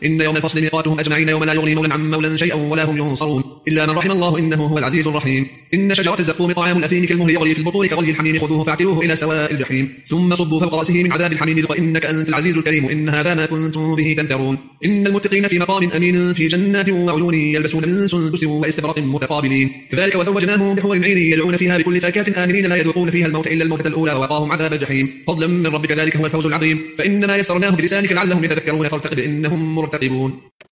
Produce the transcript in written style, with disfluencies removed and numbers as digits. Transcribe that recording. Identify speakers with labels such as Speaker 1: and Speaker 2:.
Speaker 1: إن يوم الفصل ميقاتهم أجمعين يوم لا يغني مولى عن مولى شيئا ولا هم ينصرون إلا من رحم الله إنه هو العزيز الرحيم. إن شجرة الزقوم طعام الأثيم كالمهل يغلي في البطون كغلي الحميم خذوه فاعتلوه إلى سواء الجحيم ثم صبوا فوق رأسه من عذاب الحميم ذق إنك أنت العزيز الكريم إن هذا ما كنتم به تمترون. إن المتقين في مقام أمين في جنات وعيون يلبسون من سندس واستبرق متقابلين كذلك وزوجناهم بحور عين يدعون فيها بكل فاكهة آمنين لا يذوقون فيها الموت إلا الموتة الأولى ووقاهم عذاب الجحيم فضلا من ربك ذلك هو الفوز العظيم. فإنما يسرناه بلسانك لعلهم يتذكرون فارتقب إنهم مرتقبون.